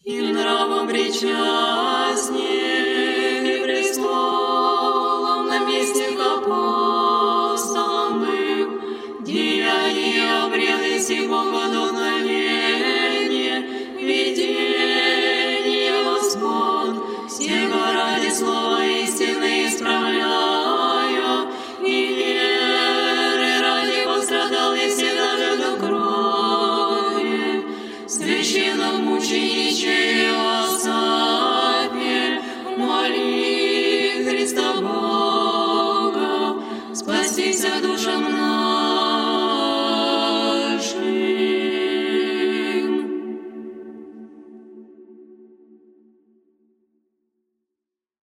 и нравом причастнее престолом наместник апостолом был, деяния обрели сего вдохновение, видение Господ, всего ради слова истины исправляя, и веры ради пострадал и все даже до крови. Священном мучениче Иосафе моли Христа Бога, спастися душам